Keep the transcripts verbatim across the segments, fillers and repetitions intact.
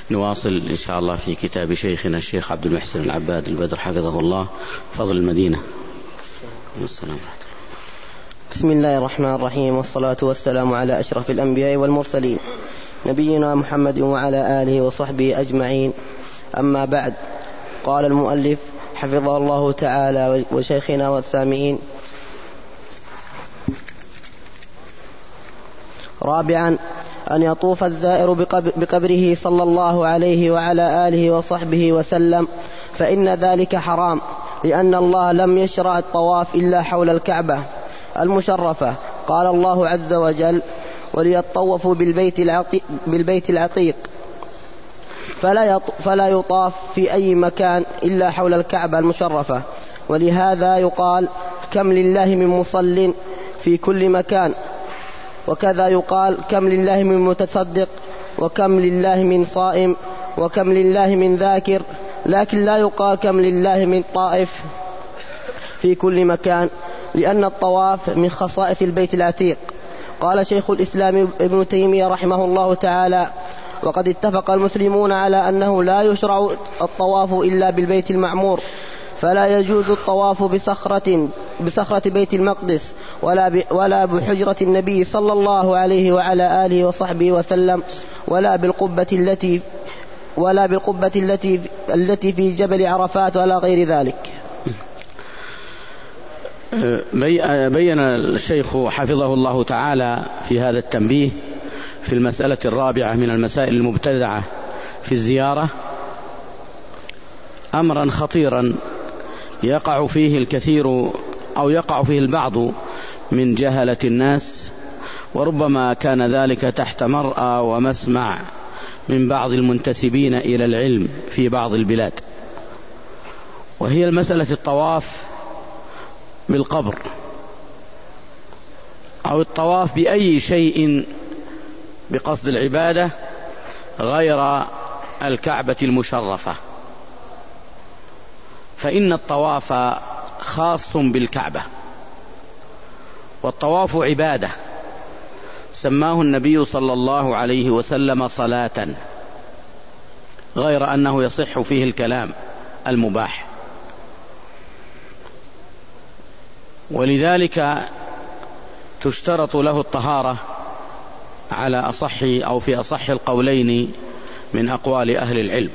نواصل إن شاء الله في كتاب شيخنا الشيخ عبد المحسن العباد البدر حفظه الله، فضل المدينة. السلام. بسم الله الرحمن الرحيم، والصلاة والسلام على أشرف الأنبياء والمرسلين نبينا محمد وعلى آله وصحبه أجمعين، أما بعد. قال المؤلف حفظه الله تعالى وشيخنا والسامعين: رابعا، أن يطوف الزائر بقبره صلى الله عليه وعلى آله وصحبه وسلم، فإن ذلك حرام، لأن الله لم يشرع الطواف إلا حول الكعبة المشرفة. قال الله عز وجل: وليطوفوا بالبيت العتيق, بالبيت العتيق فلا, فلا يطاف في أي مكان إلا حول الكعبة المشرفة. ولهذا يقال: كم لله من مصل في كل مكان. وكذا يقال: كم لله من متصدق، وكم لله من صائم، وكم لله من ذاكر، لكن لا يقال كم لله من طائف في كل مكان، لأن الطواف من خصائص البيت العتيق. قال شيخ الإسلام ابن تيمية رحمه الله تعالى: وقد اتفق المسلمون على أنه لا يشرع الطواف إلا بالبيت المعمور، فلا يجوز الطواف بصخرة, بصخرة بيت المقدس ولا, ولا بحجرة النبي صلى الله عليه وعلى آله وصحبه وسلم، ولا بالقبة التي ولا بالقبة التي التي في جبل عرفات ولا غير ذلك. بين الشيخ حفظه الله تعالى في هذا التنبيه في المسألة الرابعة من المسائل المبتدعة في الزيارة أمرا خطيرا يقع فيه الكثير أو يقع فيه البعض من جهلة الناس، وربما كان ذلك تحت مرأى ومسمع من بعض المنتسبين إلى العلم في بعض البلاد، وهي المسألة الطواف بالقبر أو الطواف بأي شيء بقصد العبادة غير الكعبة المشرفة. فإن الطواف خاص بالكعبة، والطواف عبادة سماه النبي صلى الله عليه وسلم صلاة، غير أنه يصح فيه الكلام المباح. ولذلك تشترط له الطهارة على أصح أو في أصح القولين من أقوال أهل العلم.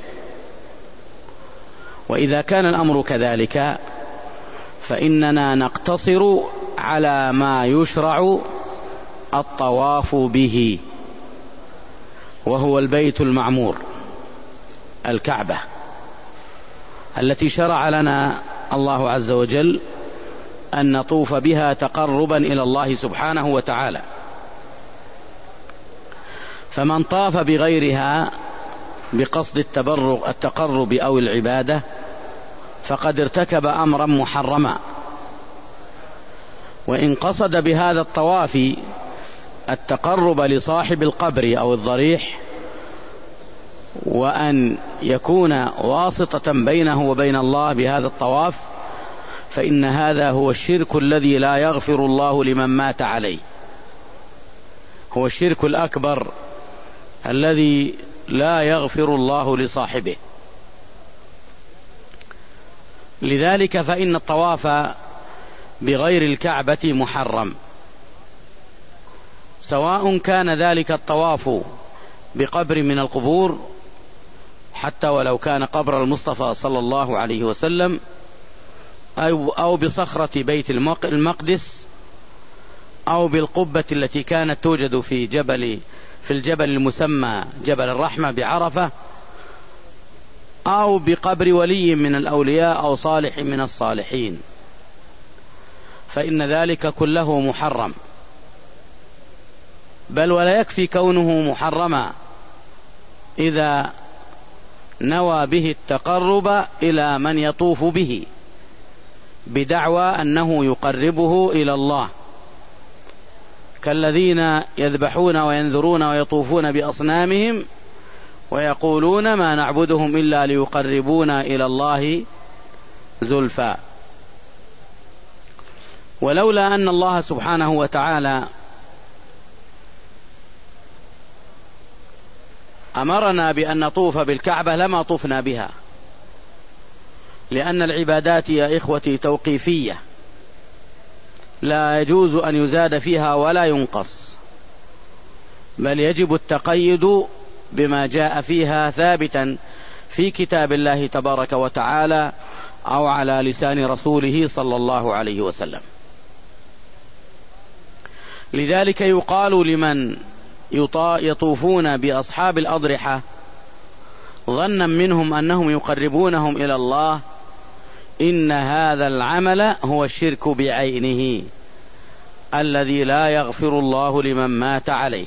وإذا كان الأمر كذلك فإننا نقتصر على ما يشرع الطواف به، وهو البيت المعمور، الكعبة التي شرع لنا الله عز وجل أن نطوف بها تقربا إلى الله سبحانه وتعالى. فمن طاف بغيرها بقصد التبرك التقرب أو العبادة فقد ارتكب أمرا محرما. وإن قصد بهذا الطواف التقرب لصاحب القبر أو الضريح، وأن يكون واسطة بينه وبين الله بهذا الطواف، فإن هذا هو الشرك الذي لا يغفر الله لمن مات عليه، هو الشرك الأكبر الذي لا يغفر الله لصاحبه. لذلك فإن الطواف بغير الكعبة محرم، سواء كان ذلك الطواف بقبر من القبور، حتى ولو كان قبر المصطفى صلى الله عليه وسلم، أو بصخرة بيت المقدس، أو بالقبة التي كانت توجد في جبل في الجبل المسمى جبل الرحمة بعرفة، أو بقبر ولي من الأولياء أو صالح من الصالحين، فإن ذلك كله محرم. بل ولا يكفي كونه محرما إذا نوى به التقرب إلى من يطوف به بدعوى أنه يقربه إلى الله، كالذين يذبحون وينذرون ويطوفون بأصنامهم ويقولون ما نعبدهم إلا ليقربونا إلى الله زلفى. ولولا أن الله سبحانه وتعالى أمرنا بأن نطوف بالكعبة لما طفنا بها، لأن العبادات يا إخوتي توقيفية لا يجوز أن يزاد فيها ولا ينقص، بل يجب التقيد بما جاء فيها ثابتا في كتاب الله تبارك وتعالى أو على لسان رسوله صلى الله عليه وسلم. لذلك يقال لمن يطوفون بأصحاب الأضرحة ظنا منهم أنهم يقربونهم إلى الله إن هذا العمل هو الشرك بعينه الذي لا يغفر الله لمن مات عليه.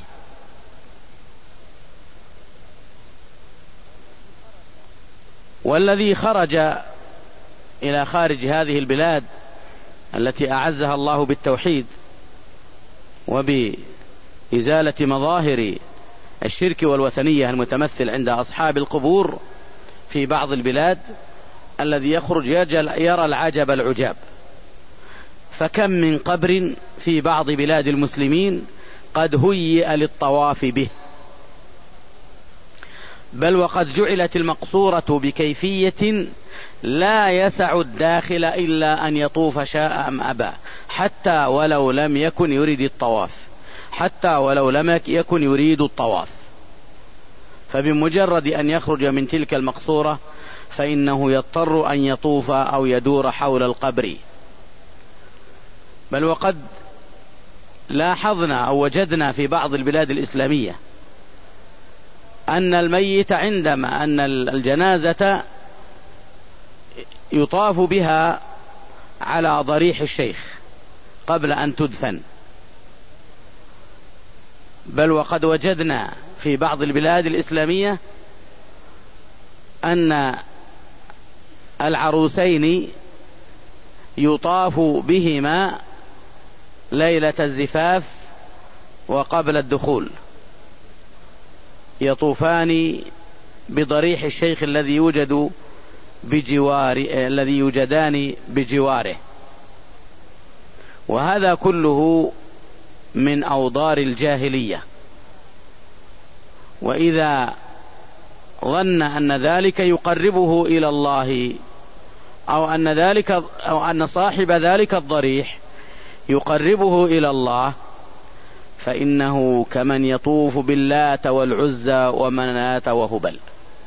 والذي خرج إلى خارج هذه البلاد التي أعزها الله بالتوحيد وبإزالة مظاهر الشرك والوثنية المتمثل عند أصحاب القبور في بعض البلاد، الذي يخرج يرى العجب العجاب. فكم من قبر في بعض بلاد المسلمين قد هيئ للطواف به، بل وقد جعلت المقصورة بكيفية لا يسع الداخل إلا أن يطوف شاء أم أبى، حتى ولو لم يكن يريد الطواف، حتى ولو لم يكن يريد الطواف، فبمجرد أن يخرج من تلك المقصورة فإنه يضطر أن يطوف أو يدور حول القبر. بل وقد لاحظنا أو وجدنا في بعض البلاد الإسلامية أن الميت عندما أن الجنازة يطاف بها على ضريح الشيخ قبل أن تدفن، بل وقد وجدنا في بعض البلاد الإسلامية أن العروسين يطاف بهما ليلة الزفاف وقبل الدخول، يطوفان بضريح الشيخ الذي يوجد بجوار الذي يوجدان بجواره. وهذا كله من أوضار الجاهلية. وإذا ظن أن ذلك يقربه إلى الله أو أن ذلك أو أن صاحب ذلك الضريح يقربه إلى الله فإنه كمن يطوف باللات والعزى ومناة وهبل،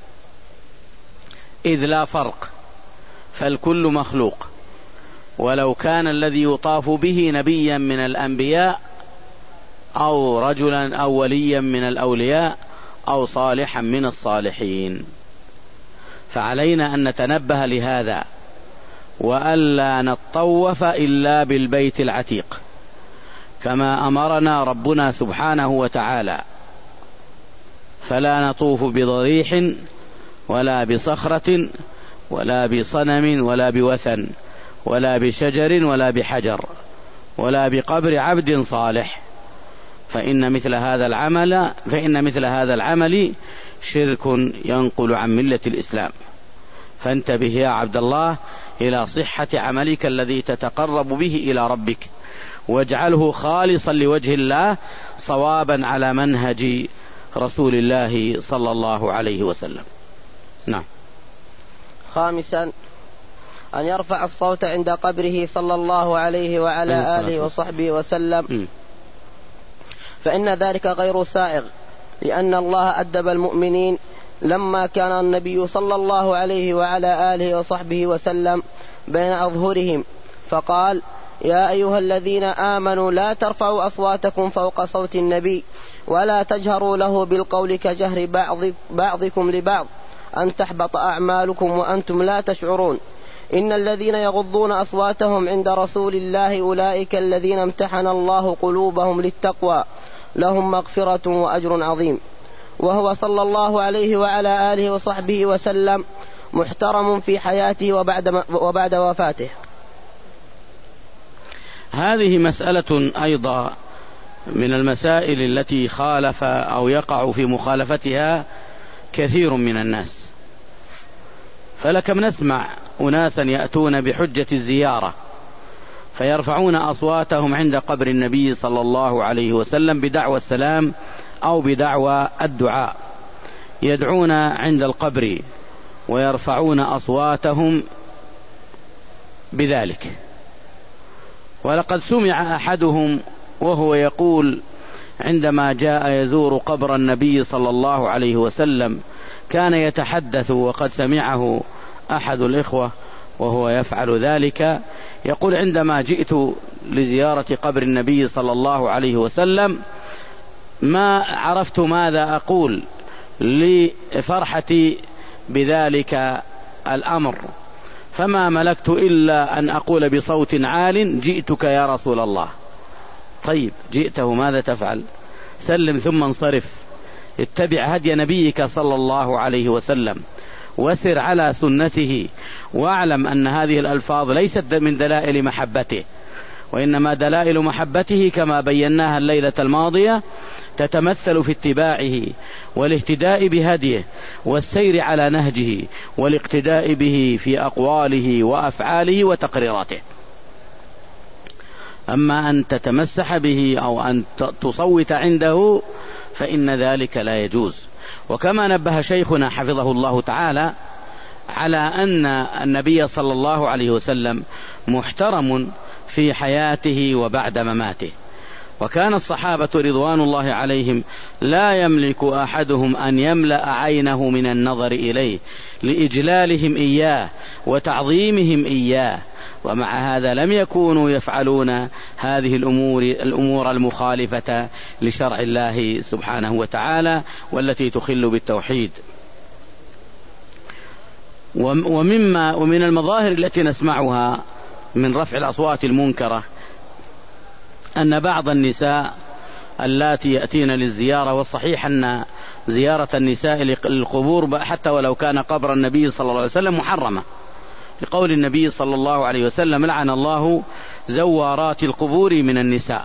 إذ لا فرق، فالكل مخلوق، ولو كان الذي يطاف به نبيا من الأنبياء أو رجلا أو وليا من الأولياء أو صالحا من الصالحين. فعلينا أن نتنبه لهذا، وألا نطوف إلا بالبيت العتيق كما أمرنا ربنا سبحانه وتعالى، فلا نطوف بضريح ولا بصخرة ولا بصنم ولا بوثن ولا بشجر ولا بحجر ولا بقبر عبد صالح، فإن مثل هذا العمل فإن مثل هذا العمل شرك ينقل عن ملة الإسلام. فانتبه يا عبد الله إلى صحة عملك الذي تتقرب به إلى ربك، واجعله خالصا لوجه الله صوابا على منهج رسول الله صلى الله عليه وسلم. نعم. خامسا أن يرفع الصوت عند قبره صلى الله عليه وعلى آله وصحبه وسلم، فإن ذلك غير سائغ، لأن الله أدب المؤمنين لما كان النبي صلى الله عليه وعلى آله وصحبه وسلم بين أظهرهم فقال: يا أيها الذين آمنوا لا ترفعوا أصواتكم فوق صوت النبي ولا تجهروا له بالقول كجهر بعض بعضكم لبعض أن تحبط أعمالكم وأنتم لا تشعرون. إن الذين يغضون أصواتهم عند رسول الله أولئك الذين امتحن الله قلوبهم للتقوى لهم مغفرة وأجر عظيم. وهو صلى الله عليه وعلى آله وصحبه وسلم محترم في حياته وبعد, وبعد وفاته. هذه مسألة أيضا من المسائل التي خالف أو يقع في مخالفتها كثير من الناس. فلكم نسمع أناسا يأتون بحجة الزيارة فيرفعون أصواتهم عند قبر النبي صلى الله عليه وسلم بدعوى السلام أو بدعوى الدعاء، يدعون عند القبر ويرفعون أصواتهم بذلك. ولقد سمع أحدهم وهو يقول عندما جاء يزور قبر النبي صلى الله عليه وسلم كان يتحدث، وقد سمعه أحد الإخوة وهو يفعل ذلك، يقول عندما جئت لزيارة قبر النبي صلى الله عليه وسلم ما عرفت ماذا أقول لفرحتي بذلك الأمر، فما ملكت إلا أن أقول بصوت عال جئتك يا رسول الله. طيب جئته ماذا تفعل؟ سلم ثم انصرف، اتبع هدي نبيك صلى الله عليه وسلم وسر على سنته، واعلم أن هذه الألفاظ ليست من دلائل محبته، وإنما دلائل محبته كما بيناها الليلة الماضية تتمثل في اتباعه والاهتداء بهديه والسير على نهجه والاقتداء به في أقواله وأفعاله وتقريراته. أما أن تتمسح به أو أن تصوت عنده فإن ذلك لا يجوز. وكما نبه شيخنا حفظه الله تعالى على أن النبي صلى الله عليه وسلم محترم في حياته وبعد مماته، وكان الصحابة رضوان الله عليهم لا يملك أحدهم أن يملأ عينه من النظر إليه لإجلالهم إياه وتعظيمهم إياه، ومع هذا لم يكونوا يفعلون هذه الأمور الأمور المخالفة لشرع الله سبحانه وتعالى والتي تخل بالتوحيد. ومما ومن المظاهر التي نسمعها من رفع الأصوات المنكرة أن بعض النساء اللاتي يأتين للزيارة، والصحيح أن زيارة النساء للقبور حتى ولو كان قبر النبي صلى الله عليه وسلم محرمة، لقول النبي صلى الله عليه وسلم لعن الله زوارات القبور من النساء.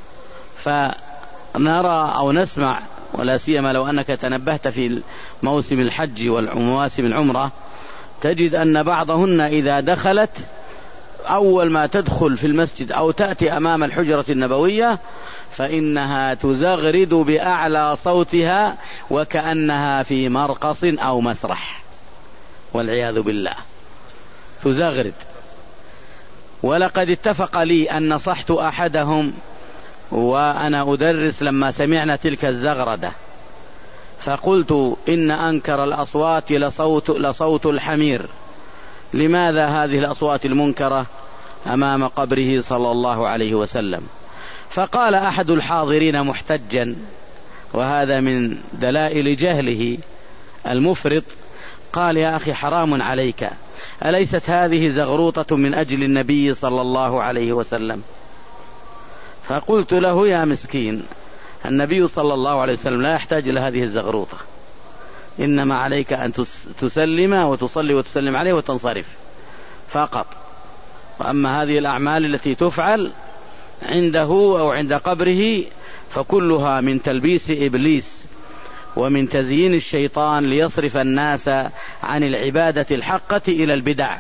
فنرى أو نسمع، ولا سيما لو أنك تنبهت في موسم الحج والمواسم العمرة، تجد أن بعضهن إذا دخلت أول ما تدخل في المسجد أو تأتي أمام الحجرة النبوية فإنها تزغرد بأعلى صوتها وكأنها في مرقص أو مسرح، والعياذ بالله تزغرد. ولقد اتفق لي أن نصحت أحدهم وأنا أدرس لما سمعنا تلك الزغردة، فقلت إن أنكر الأصوات لصوت, لصوت الحمير، لماذا هذه الأصوات المنكرة أمام قبره صلى الله عليه وسلم؟ فقال أحد الحاضرين محتجا، وهذا من دلائل جهله المفرط، قال يا أخي حرام عليك، أليست هذه زغروطة من أجل النبي صلى الله عليه وسلم؟ فقلت له يا مسكين، النبي صلى الله عليه وسلم لا يحتاج إلى هذه الزغروطة، إنما عليك أن تسلم وتصلي وتسلم عليه وتنصرف فقط. وأما هذه الأعمال التي تفعل عنده أو عند قبره فكلها من تلبيس إبليس ومن تزيين الشيطان ليصرف الناس عن العبادة الحقة إلى البدع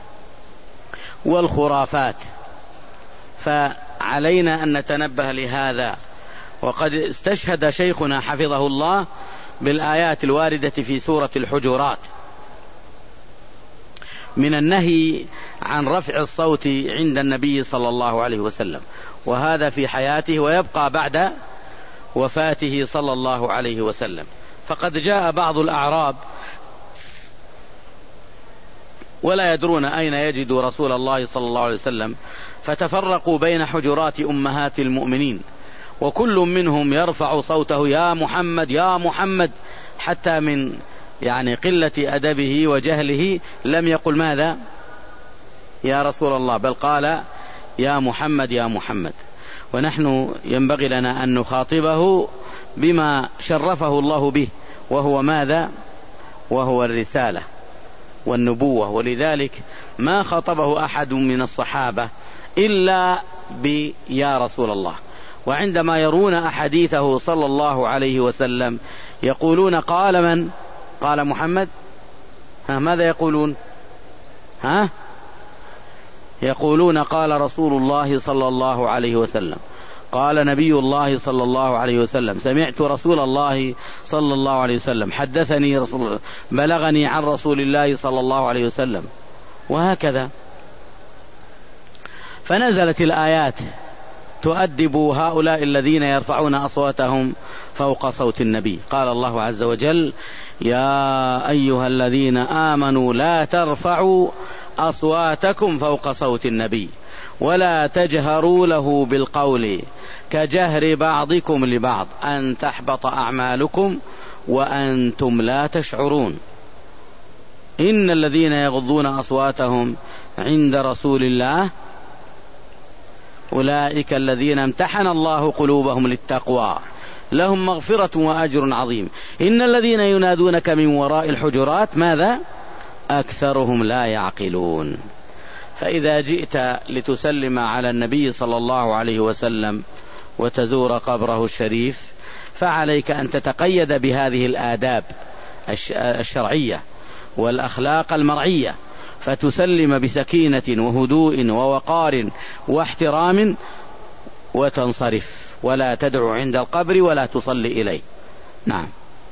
والخرافات. فعلينا أن نتنبه لهذا. وقد استشهد شيخنا حفظه الله بالآيات الواردة في سورة الحجرات من النهي عن رفع الصوت عند النبي صلى الله عليه وسلم، وهذا في حياته ويبقى بعد وفاته صلى الله عليه وسلم. فقد جاء بعض الأعراب ولا يدرون أين يجدوا رسول الله صلى الله عليه وسلم، فتفرقوا بين حجرات أمهات المؤمنين، وكل منهم يرفع صوته يا محمد يا محمد، حتى من يعني قلة أدبه وجهله لم يقل ماذا يا رسول الله، بل قال يا محمد يا محمد. ونحن ينبغي لنا أن نخاطبه بما شرفه الله به، وهو ماذا؟ وهو الرسالة والنبوة. ولذلك ما خاطبه أحد من الصحابة إلا بيا رسول الله. وعندما يرون أحاديثه صلى الله عليه وسلم يقولون قال من؟ قال محمد. ها ماذا يقولون؟ ها يقولون قال رسول الله صلى الله عليه وسلم، قال نبي الله صلى الله عليه وسلم: سمعت رسول الله صلى الله عليه وسلم، حدثني رسول بلغني عن رسول الله صلى الله عليه وسلم، وهكذا. فنزلت الآيات تؤدب هؤلاء الذين يرفعون أصواتهم فوق صوت النبي. قال الله عز وجل: يا أيها الذين آمنوا لا ترفعوا أصواتكم فوق صوت النبي ولا تجهروا له بالقول كجهر بعضكم لبعض أن تحبط أعمالكم وأنتم لا تشعرون. إن الذين يغضون أصواتهم عند رسول الله أولئك الذين امتحن الله قلوبهم للتقوى لهم مغفرة وأجر عظيم. إن الذين ينادونك من وراء الحجرات ماذا؟ أكثرهم لا يعقلون. فإذا جئت لتسلم على النبي صلى الله عليه وسلم وتزور قبره الشريف فعليك أن تتقيد بهذه الآداب الشرعية والأخلاق المرعية، فتسلم بسكينة وهدوء ووقار واحترام وتنصرف، ولا تدعو عند القبر ولا تصلي إليه. نعم.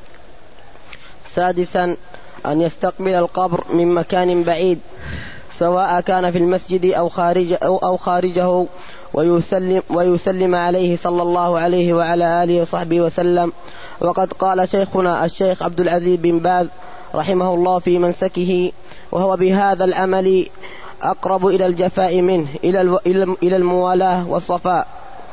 سادسا أن يستقبل القبر من مكان بعيد سواء كان في المسجد أو خارج أو, أو خارجه ويسلم, ويسلم عليه صلى الله عليه وعلى آله وصحبه وسلم. وقد قال شيخنا الشيخ عبد العزيز بن باز رحمه الله في منسكه: وهو بهذا العمل أقرب إلى الجفاء منه إلى الموالاة والصفاء.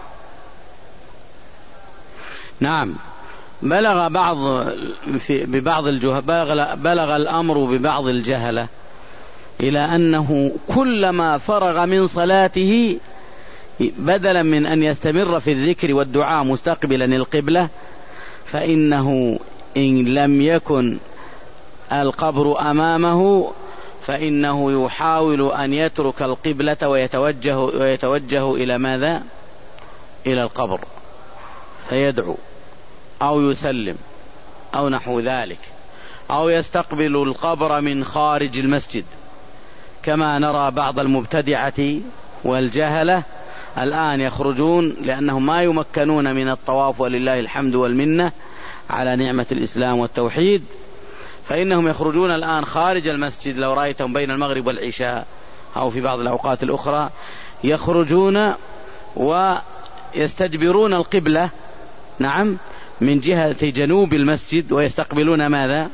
نعم. بلغ بعض في ببعض الجهل بلغ, بلغ الأمر ببعض الجهلة إلى أنه كلما فرغ من صلاته بدلا من أن يستمر في الذكر والدعاء مستقبلا القبلة، فإنه إن لم يكن القبر أمامه فإنه يحاول أن يترك القبلة ويتوجه, ويتوجه إلى ماذا؟ إلى القبر، فيدعو أو يسلم أو نحو ذلك، أو يستقبل القبر من خارج المسجد، كما نرى بعض المبتدعة والجهلة الآن يخرجون لأنهم ما يمكنون من الطواف، ولله الحمد والمنة على نعمة الإسلام والتوحيد، فإنهم يخرجون الآن خارج المسجد. لو رأيتهم بين المغرب والعشاء أو في بعض الأوقات الأخرى يخرجون ويستدبرون القبلة، نعم، من جهة جنوب المسجد، ويستقبلون ماذا؟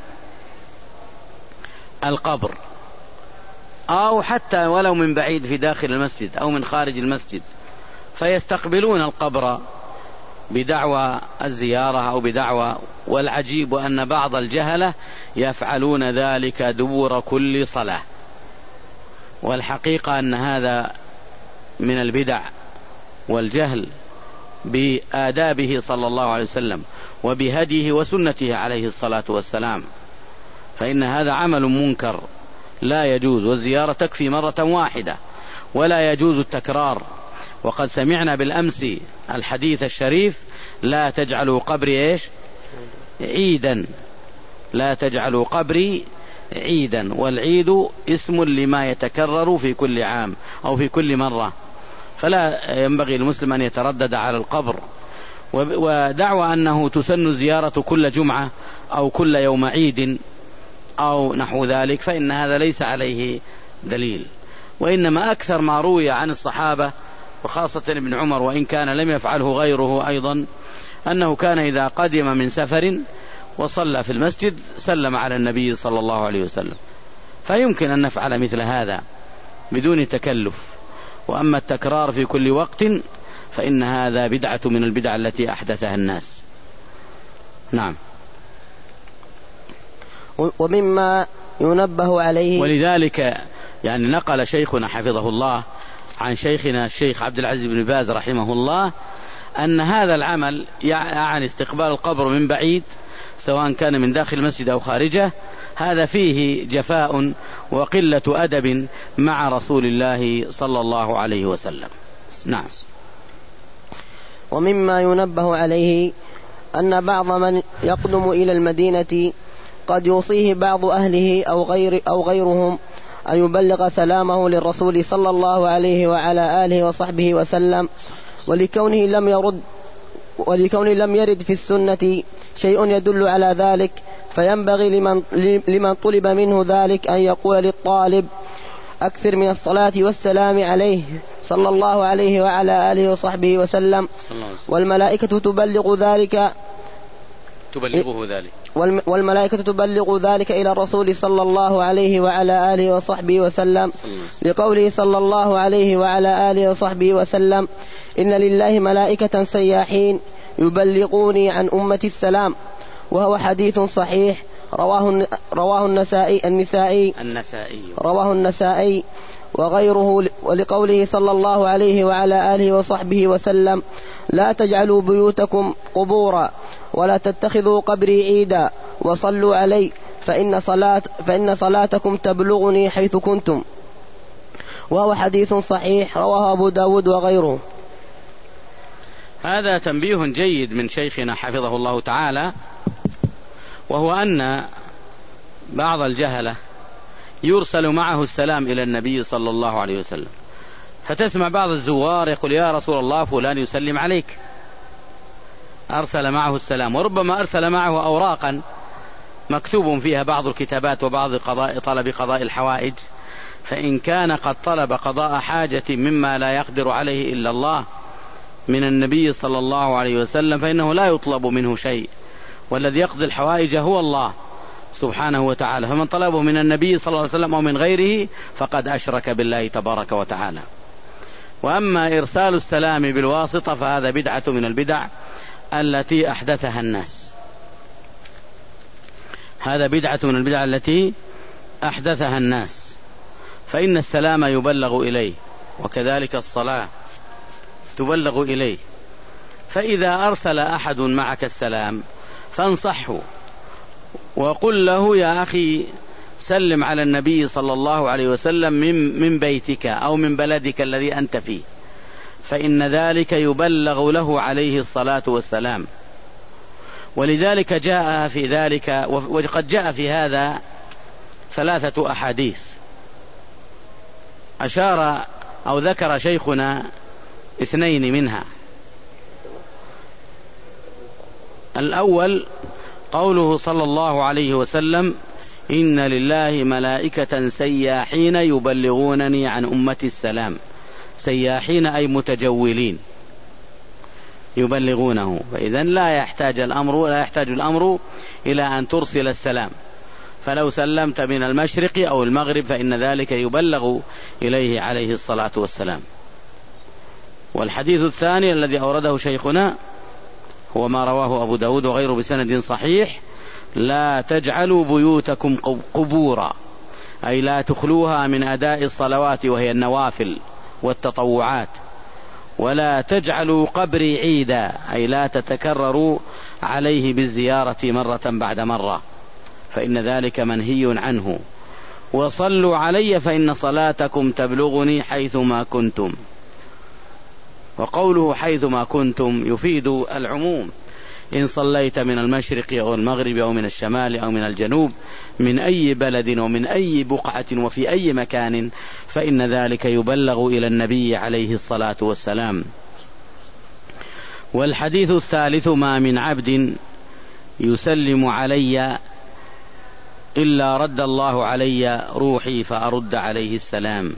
القبر، أو حتى ولو من بعيد في داخل المسجد أو من خارج المسجد، فيستقبلون القبر بدعوى الزيارة أو بدعوى. والعجيب أن بعض الجهلة يفعلون ذلك دبر كل صلاة، والحقيقة أن هذا من البدع والجهل بآدابه صلى الله عليه وسلم وبهديه وسنته عليه الصلاة والسلام، فإن هذا عمل منكر لا يجوز، والزيارة تكفي مرة واحدة ولا يجوز التكرار. وقد سمعنا بالأمس الحديث الشريف: لا تجعلوا قبري إيش؟ عيدا، لا تجعلوا قبري عيدا. والعيد اسم لما يتكرر في كل عام أو في كل مرة، فلا ينبغي المسلم أن يتردد على القبر. ودعوى أنه تسن زيارة كل جمعة أو كل يوم عيد أو نحو ذلك، فإن هذا ليس عليه دليل. وإنما أكثر ما روي عن الصحابة وخاصة ابن عمر، وإن كان لم يفعله غيره أيضا، أنه كان إذا قدم من سفر وصلى في المسجد سلم على النبي صلى الله عليه وسلم. فيمكن أن نفعل مثل هذا بدون تكلف. وأما التكرار في كل وقت فإن هذا بدعة من البدع التي أحدثها الناس. نعم. ومما ينبه عليه، ولذلك يعني نقل شيخنا حفظه الله عن شيخنا الشيخ عبد العزيز بن باز رحمه الله أن هذا العمل يعني استقبال القبر من بعيد سواء كان من داخل المسجد أو خارجه، هذا فيه جفاء وقلة أدب مع رسول الله صلى الله عليه وسلم. نعم. ومما ينبه عليه أن بعض من يقدم إلى المدينة قد يوصيه بعض أهله أو غير أو غيرهم أن يبلغ سلامه للرسول صلى الله عليه وعلى آله وصحبه وسلم، ولكونه لم يرد ولكونه لم يرد في السنة شيء يدل على ذلك، فينبغي لمن, لمن طلب منه ذلك أن يقول للطالب: أكثر من الصلاة والسلام عليه صلى الله عليه وعلى آله وصحبه وسلم، والملائكة تبلغ ذلك تبلغه ذلك والملائكة تبلغ ذلك إلى الرسول صلى الله عليه وعلى آله وصحبه وسلم، لقوله صلى الله عليه وعلى آله وصحبه وسلم: إن لله ملائكة سياحين يبلغوني عن أمة السلام. وهو حديث صحيح رواه رواه النسائي النسائي النسائي رواه النسائي وغيره. ولقوله صلى الله عليه وعلى آله وصحبه وسلم: لا تجعلوا بيوتكم قبورا ولا تتخذوا قبري عيدا وصلوا علي فإن صلاة فإن صلاتكم تبلغني حيث كنتم. وهو حديث صحيح رواه أبو داود وغيره. هذا تنبيه جيد من شيخنا حفظه الله تعالى، وهو أن بعض الجهلة يرسل معه السلام إلى النبي صلى الله عليه وسلم، فتسمع بعض الزوار يقول: يا رسول الله فلان يسلم عليك، أرسل معه السلام. وربما أرسل معه أوراقا مكتوب فيها بعض الكتابات وبعض قضاء طلب قضاء الحوائج، فإن كان قد طلب قضاء حاجة مما لا يقدر عليه إلا الله من النبي صلى الله عليه وسلم فإنه لا يطلب منه شيء، والذي يقضي الحوائج هو الله سبحانه وتعالى، فمن طلبه من النبي صلى الله عليه وسلم أو من غيره فقد أشرك بالله تبارك وتعالى. وأما إرسال السلام بالواسطة فهذا بدعة من البدع التي أحدثها الناس، هذا بدعة من البدع التي أحدثها الناس، فإن السلام يبلغ إليه، وكذلك الصلاة تبلغ إليه. فإذا أرسل أحد معك السلام فانصحه وقل له: يا أخي سلم على النبي صلى الله عليه وسلم من, من بيتك أو من بلدك الذي أنت فيه، فإن ذلك يبلغ له عليه الصلاة والسلام. ولذلك جاء في ذلك، وقد جاء في هذا ثلاثة أحاديث أشار أو ذكر شيخنا اثنين منها. الأول قوله صلى الله عليه وسلم: إن لله ملائكة سياحين يبلغونني عن أمة السلام. سياحين أي متجولين يبلغونه، فإذن لا يحتاج الأمر لا يحتاج الأمر إلى أن ترسل السلام، فلو سلمت من المشرق أو المغرب فإن ذلك يبلغ إليه عليه الصلاة والسلام. والحديث الثاني الذي أورده شيخنا هو ما رواه أبو داود وغيره بسند صحيح: لا تجعلوا بيوتكم قبورا، أي لا تخلوها من أداء الصلوات وهي النوافل والتطوعات، ولا تجعلوا قبري عيدا، أي لا تتكرروا عليه بالزيارة مرة بعد مرة، فإن ذلك منهي عنه. وصلوا علي فإن صلاتكم تبلغني حيثما كنتم. وقوله حيثما كنتم يفيد العموم، إن صليت من المشرق أو المغرب أو من الشمال أو من الجنوب، من أي بلد ومن أي بقعة وفي أي مكان، فإن ذلك يبلغ إلى النبي عليه الصلاة والسلام. والحديث الثالث: ما من عبد يسلم علي إلا رد الله علي روحي فأرد عليه السلام.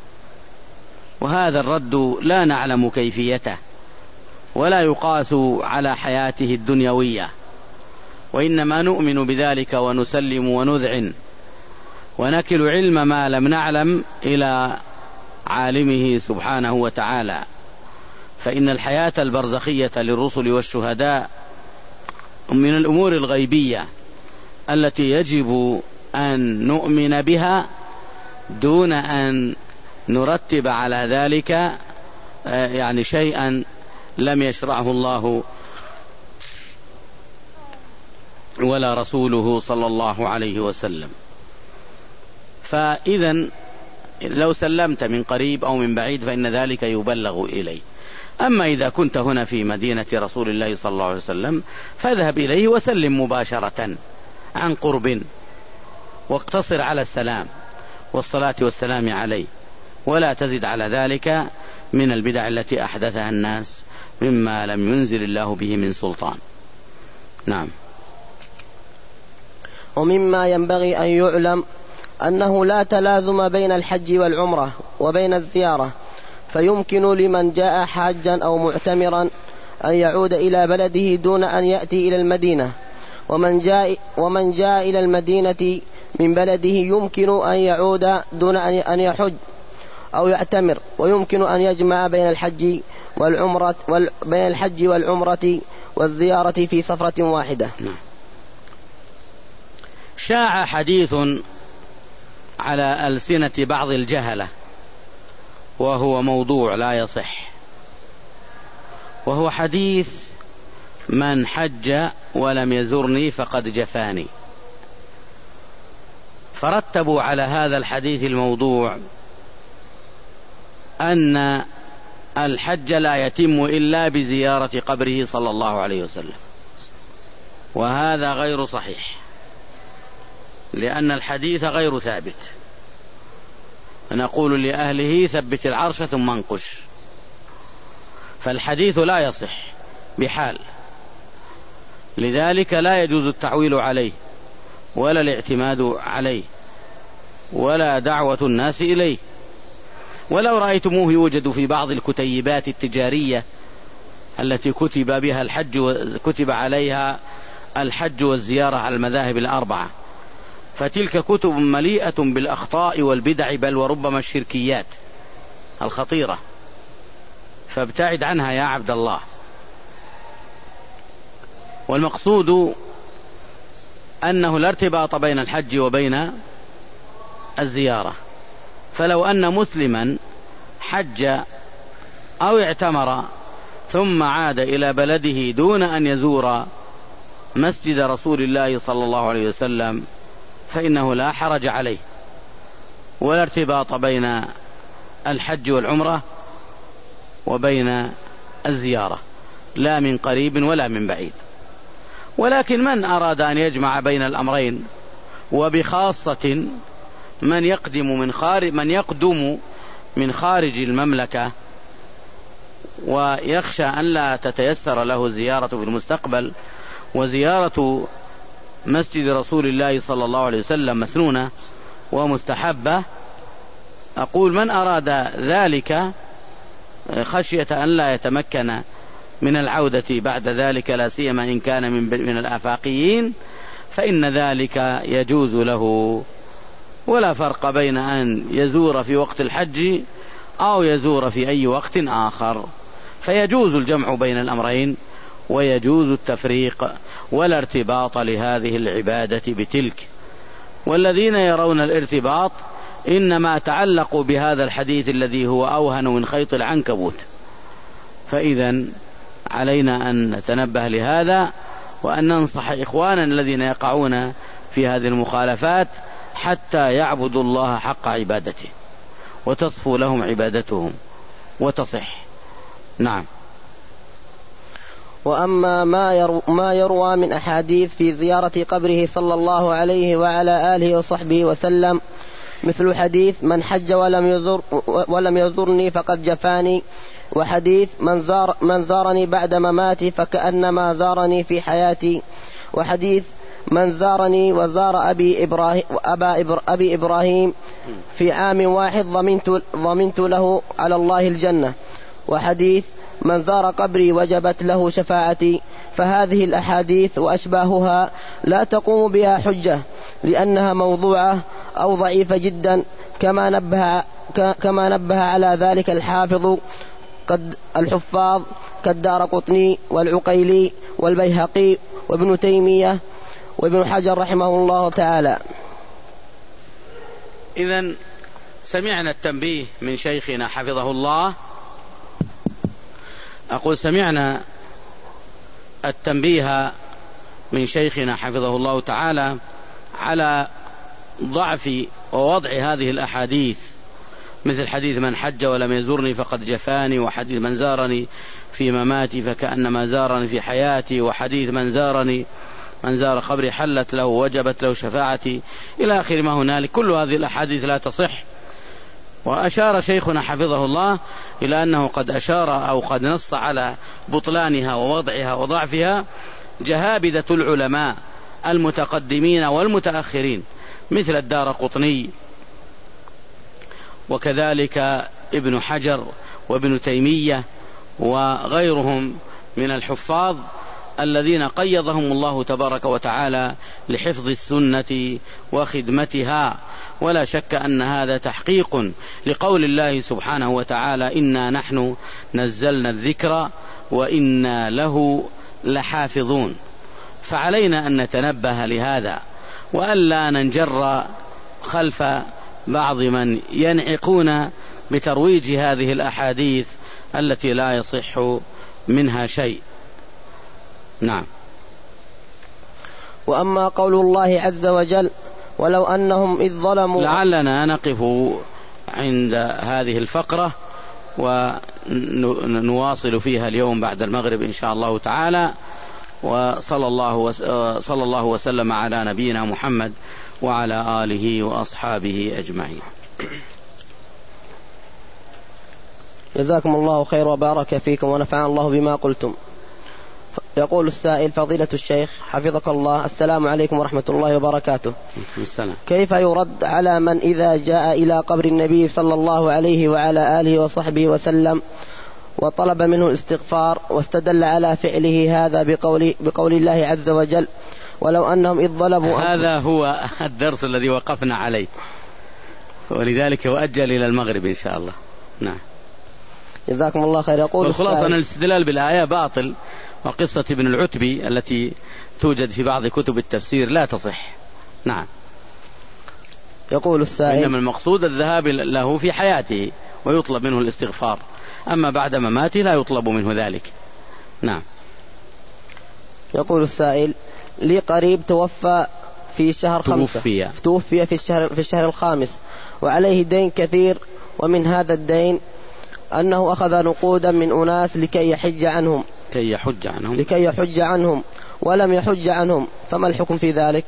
وهذا الرد لا نعلم كيفيته ولا يقاس على حياته الدنيوية، وإنما نؤمن بذلك ونسلم ونذعن ونكل علم ما لم نعلم إلى عالمه سبحانه وتعالى. فإن الحياة البرزخية للرسل والشهداء من الأمور الغيبية التي يجب أن نؤمن بها دون أن نرتب على ذلك يعني شيئا لم يشرعه الله ولا رسوله صلى الله عليه وسلم. فإذا لو سلمت من قريب أو من بعيد فإن ذلك يبلغ إليه. أما إذا كنت هنا في مدينة رسول الله صلى الله عليه وسلم فاذهب إليه وسلم مباشرة عن قرب، واقتصر على السلام والصلاة والسلام عليه، ولا تزد على ذلك من البدع التي أحدثها الناس مما لم ينزل الله به من سلطان. نعم. ومما ينبغي أن يعلم أنه لا تلازم بين الحج والعمرة وبين الزيارة، فيمكن لمن جاء حاجا أو معتمرا أن يعود إلى بلده دون أن يأتي إلى المدينة، ومن جاء, ومن جاء إلى المدينة من بلده يمكن أن يعود دون أن يحج أو يعتمر، ويمكن أن يجمع بين الحج والعمرة بين الحج والعمرة والزيارة في سفرة واحدة. شاع حديث على ألسنة بعض الجهلة وهو موضوع لا يصح، وهو حديث من حج ولم يزرني فقد جفاني. فرتبوا على هذا الحديث الموضوع أن الحج لا يتم إلا بزيارة قبره صلى الله عليه وسلم، وهذا غير صحيح، لأن الحديث غير ثابت. نقول لأهله ثبت العرش ثم انقش، فالحديث لا يصح بحال، لذلك لا يجوز التعويل عليه ولا الاعتماد عليه ولا دعوة الناس إليه. ولو رأيتموه يوجد في بعض الكتيبات التجارية التي كتب بها الحج وكتب عليها الحج والزيارة على المذاهب الأربعة، فتلك كتب مليئة بالأخطاء والبدع بل وربما الشركيات الخطيرة، فابتعد عنها يا عبد الله. والمقصود أنه لا ارتباط بين الحج وبين الزيارة، فلو أن مسلما حج أو اعتمر ثم عاد إلى بلده دون أن يزور مسجد رسول الله صلى الله عليه وسلم فإنه لا حرج عليه، ولا ارتباط بين الحج والعمرة وبين الزيارة لا من قريب ولا من بعيد. ولكن من أراد أن يجمع بين الأمرين، وبخاصة من يقدم من خارج من يقدم من خارج المملكة ويخشى أن لا تتيسر له الزيارة في المستقبل، وزيارة مسجد رسول الله صلى الله عليه وسلم مسنونة ومستحبة، أقول من أراد ذلك خشية أن لا يتمكن من العودة بعد ذلك، لا سيما إن كان من, من الآفاقيين، فإن ذلك يجوز له، ولا فرق بين أن يزور في وقت الحج أو يزور في أي وقت آخر، فيجوز الجمع بين الأمرين ويجوز التفريق ولا ارتباط لهذه العبادة بتلك. والذين يرون الارتباط إنما تعلقوا بهذا الحديث الذي هو أوهن من خيط العنكبوت. فإذا علينا أن نتنبه لهذا وأن ننصح إخواننا الذين يقعون في هذه المخالفات حتى يعبدوا الله حق عبادته وتصفو لهم عبادتهم وتصح. نعم. وأما ما يروى من أحاديث في زيارة قبره صلى الله عليه وعلى آله وصحبه وسلم، مثل حديث من حج ولم يزر ولم يزرني فقد جفاني، وحديث من زار من زارني بعد مماتي فكأنما زارني في حياتي، وحديث من زارني وزار أبي إبراهيم, أبا أبي إبراهيم في عام واحد ضمنت, ضمنت له على الله الجنة، وحديث من زار قبري وجبت له شفاعتي. فهذه الأحاديث وأشباهها لا تقوم بها حجة، لأنها موضوعة أو ضعيفة جدا، كما نبه, كما نبه على ذلك الحافظ قد الحفاظ كالدارقطني والعقيلي والبيهقي وابن تيمية وابن حجر رحمه الله تعالى. إذن سمعنا التنبيه من شيخنا حفظه الله، أقول سمعنا التنبيه من شيخنا حفظه الله تعالى على ضعف ووضع هذه الأحاديث، مثل حديث من حج ولم يزرني فقد جفاني، وحديث من زارني في مماتي فكأنما زارني في حياتي، وحديث من زارني من زار قبري حلت له وجبت له شفاعتي، إلى آخر ما هنالك. كل هذه الأحاديث لا تصح وأشار شيخنا حفظه الله إلى أنه قد أشار أو قد نص على بطلانها ووضعها وضعفها جهابذة العلماء المتقدمين والمتأخرين مثل الدارقطني وكذلك ابن حجر وابن تيمية وغيرهم من الحفاظ الذين قيضهم الله تبارك وتعالى لحفظ السنة وخدمتها. ولا شك أن هذا تحقيق لقول الله سبحانه وتعالى إنا نحن نزلنا الذكر وإنا له لحافظون. فعلينا أن نتنبه لهذا وألا ننجر خلف بعض من ينعقون بترويج هذه الأحاديث التي لا يصح منها شيء. نعم. وأما قول الله عز وجل ولو أنهم إذ ظلموا، لعلنا نقف عند هذه الفقرة ونواصل فيها اليوم بعد المغرب إن شاء الله تعالى. وصلى الله صلى الله وسلم على نبينا محمد وعلى آله وأصحابه أجمعين. جزاكم الله خير وبارك فيكم ونفعنا الله بما قلتم. يقول السائل: فضيلة الشيخ حفظك الله، السلام عليكم ورحمة الله وبركاته. السلام. كيف يرد على من إذا جاء إلى قبر النبي صلى الله عليه وعلى آله وصحبه وسلم وطلب منه الاستغفار واستدل على فعله هذا بقول, بقول الله عز وجل ولو أنهم إذ ظلموا؟ هذا هو الدرس الذي وقفنا عليه، ولذلك يؤجل إلى المغرب إن شاء الله. نعم. جزاكم الله خير. يقول والخلاصة أن الاستدلال بالآية باطل، وقصة ابن العتبي التي توجد في بعض كتب التفسير لا تصح. نعم. يقول السائل: إنما المقصود الذهاب له في حياته ويطلب منه الاستغفار، أما بعد مماته لا يطلب منه ذلك. نعم. يقول السائل: لي قريب توفى في شهر خمسة توفي. توفي في الشهر في الشهر الخامس وعليه دين كثير، ومن هذا الدين أنه أخذ نقودا من أناس لكي يحج عنهم كي يحج عنهم لكي يحج عنهم ولم يحج عنهم، فما الحكم في ذلك؟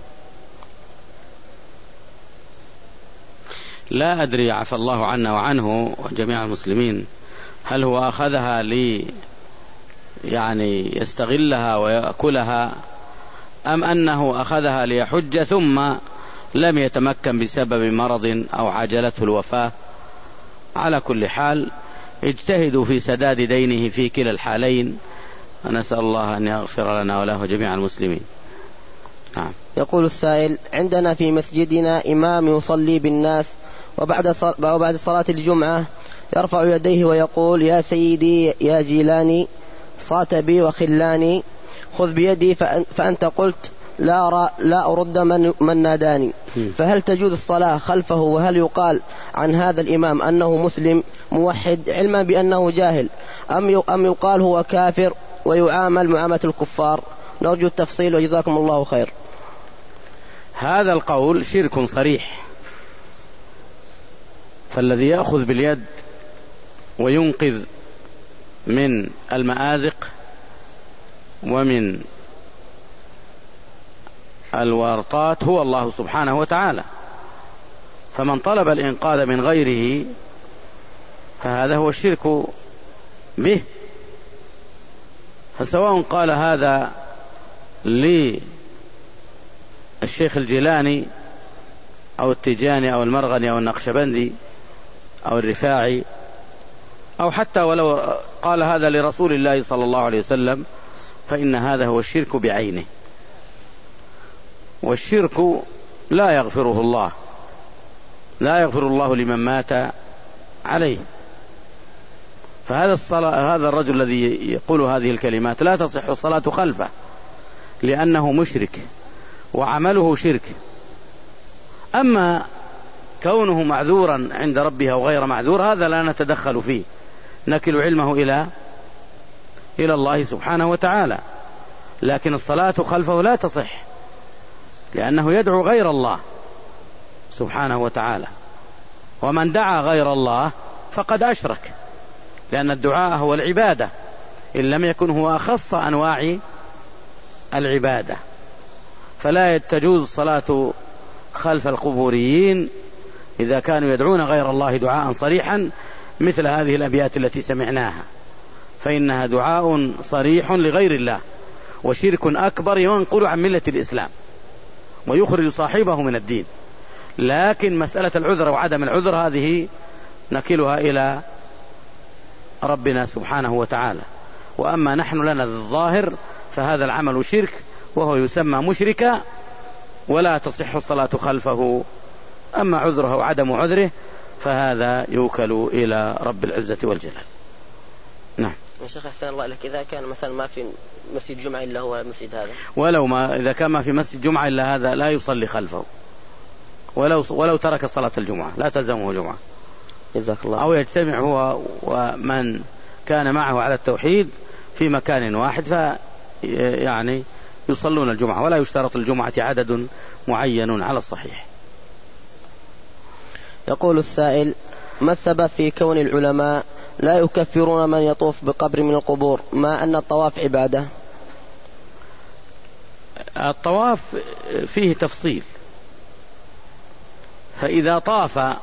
لا أدري، عفى الله عنا وعنه وجميع المسلمين، هل هو أخذها لي يعني يستغلها ويأكلها، أم أنه أخذها ليحج ثم لم يتمكن بسبب مرض أو عجلته الوفاة؟ على كل حال اجتهدوا في سداد دينه في كلا الحالين، ونسأل الله أن يغفر لنا وله جميع المسلمين. نعم. يقول السائل: عندنا في مسجدنا إمام يصلي بالناس، وبعد وبعد صلاة الجمعة يرفع يديه ويقول: يا سيدي يا جيلاني صات بي وخلاني خذ بيدي، فأنت قلت لا, لا أرد من, من ناداني. فهل تجوز الصلاة خلفه؟ وهل يقال عن هذا الإمام أنه مسلم موحد علما بأنه جاهل، أم يقال هو كافر ويعامل معاملة الكفار؟ نرجو التفصيل وجزاكم الله خير. هذا القول شرك صريح، فالذي يأخذ باليد وينقذ من المآزق ومن الورطات هو الله سبحانه وتعالى، فمن طلب الإنقاذ من غيره فهذا هو الشرك به. فسواء قال هذا للشيخ الجيلاني أو التيجاني أو المرغني أو النقشبندي أو الرفاعي، أو حتى ولو قال هذا لرسول الله صلى الله عليه وسلم، فإن هذا هو الشرك بعينه، والشرك لا يغفره الله، لا يغفر الله لمن مات عليه. فهذا الصلاة هذا الرجل الذي يقول هذه الكلمات لا تصح الصلاة خلفه، لأنه مشرك وعمله شرك. أما كونه معذورا عند ربه أو غير معذور هذا لا نتدخل فيه، نكل علمه إلى إلى الله سبحانه وتعالى. لكن الصلاة خلفه لا تصح، لأنه يدعو غير الله سبحانه وتعالى، ومن دعا غير الله فقد أشرك، لأن الدعاء هو العبادة، إن لم يكن هو أخص أنواع العبادة. فلا تجوز الصلاة خلف القبوريين إذا كانوا يدعون غير الله دعاء صريحا مثل هذه الأبيات التي سمعناها، فإنها دعاء صريح لغير الله وشرك أكبر ينقل عن ملة الإسلام ويخرج صاحبه من الدين. لكن مسألة العذر وعدم العذر هذه نكلها إلى ربنا سبحانه وتعالى. وأما نحن لنا الظاهر فهذا العمل شرك وهو يسمى مشركا ولا تصح الصلاة خلفه. أما عذره وعدم عذره فهذا يوكل إلى رب العزة والجلال. نعم. يا شيخ أحسن الله لك، إذا كان مثلا ما في مسجد جمعة إلا هو المسجد هذا، ولو ما إذا كان ما في مسجد جمعة إلا هذا لا يصلي خلفه، ولو ولو ترك صلاة الجمعة لا تلزمه جمعة. جزاك الله. أو يجتمع هو ومن كان معه على التوحيد في مكان واحد في يعني يصلون الجمعة، ولا يشترط الجمعة عدد معين على الصحيح. يقول السائل: ما السبب في كون العلماء لا يكفرون من يطوف بقبر من القبور ما أن الطواف عبادة؟ الطواف فيه تفصيل، فإذا طاف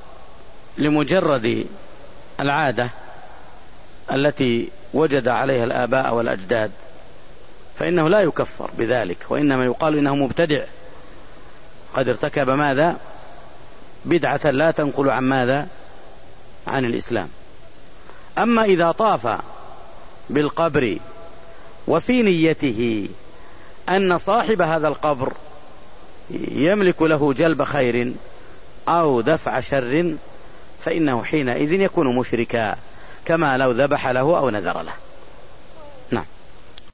لمجرد العادة التي وجد عليها الآباء والأجداد فإنه لا يكفر بذلك، وإنما يقال إنه مبتدع قد ارتكب ماذا؟ بدعة لا تنقل عن ماذا؟ عن الإسلام. أما إذا طاف بالقبر وفي نيته أن صاحب هذا القبر يملك له جلب خير أو دفع شر فإنه حينئذ يكون مشركا كما لو ذبح له أو نذر له.